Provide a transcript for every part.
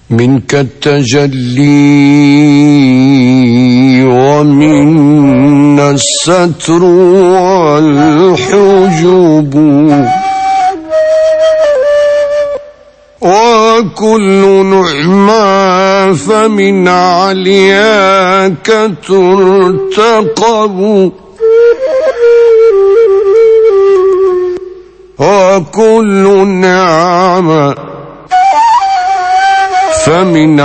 منك التجلي ومنا الستر والحجب، وكل نعمى فمن علياك ترتقب، وكل نعمى فمن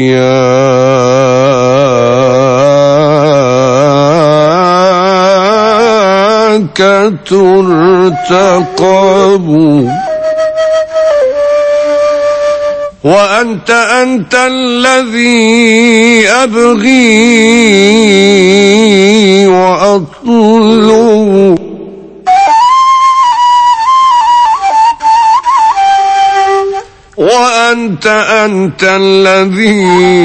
علياك ترتقب، وأنت الذي أبغي وأطلب، وأنت الذي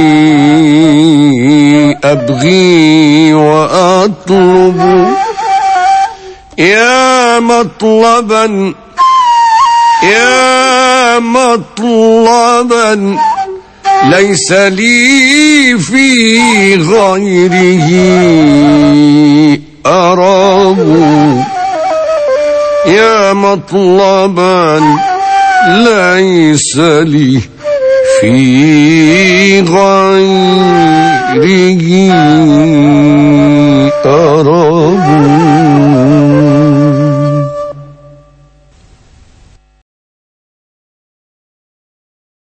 أبغي وأطلب، يا مطلبا يا مطلبا ليس لي في غيره أراب، يا مطلبا ليس لي في غيره أراب.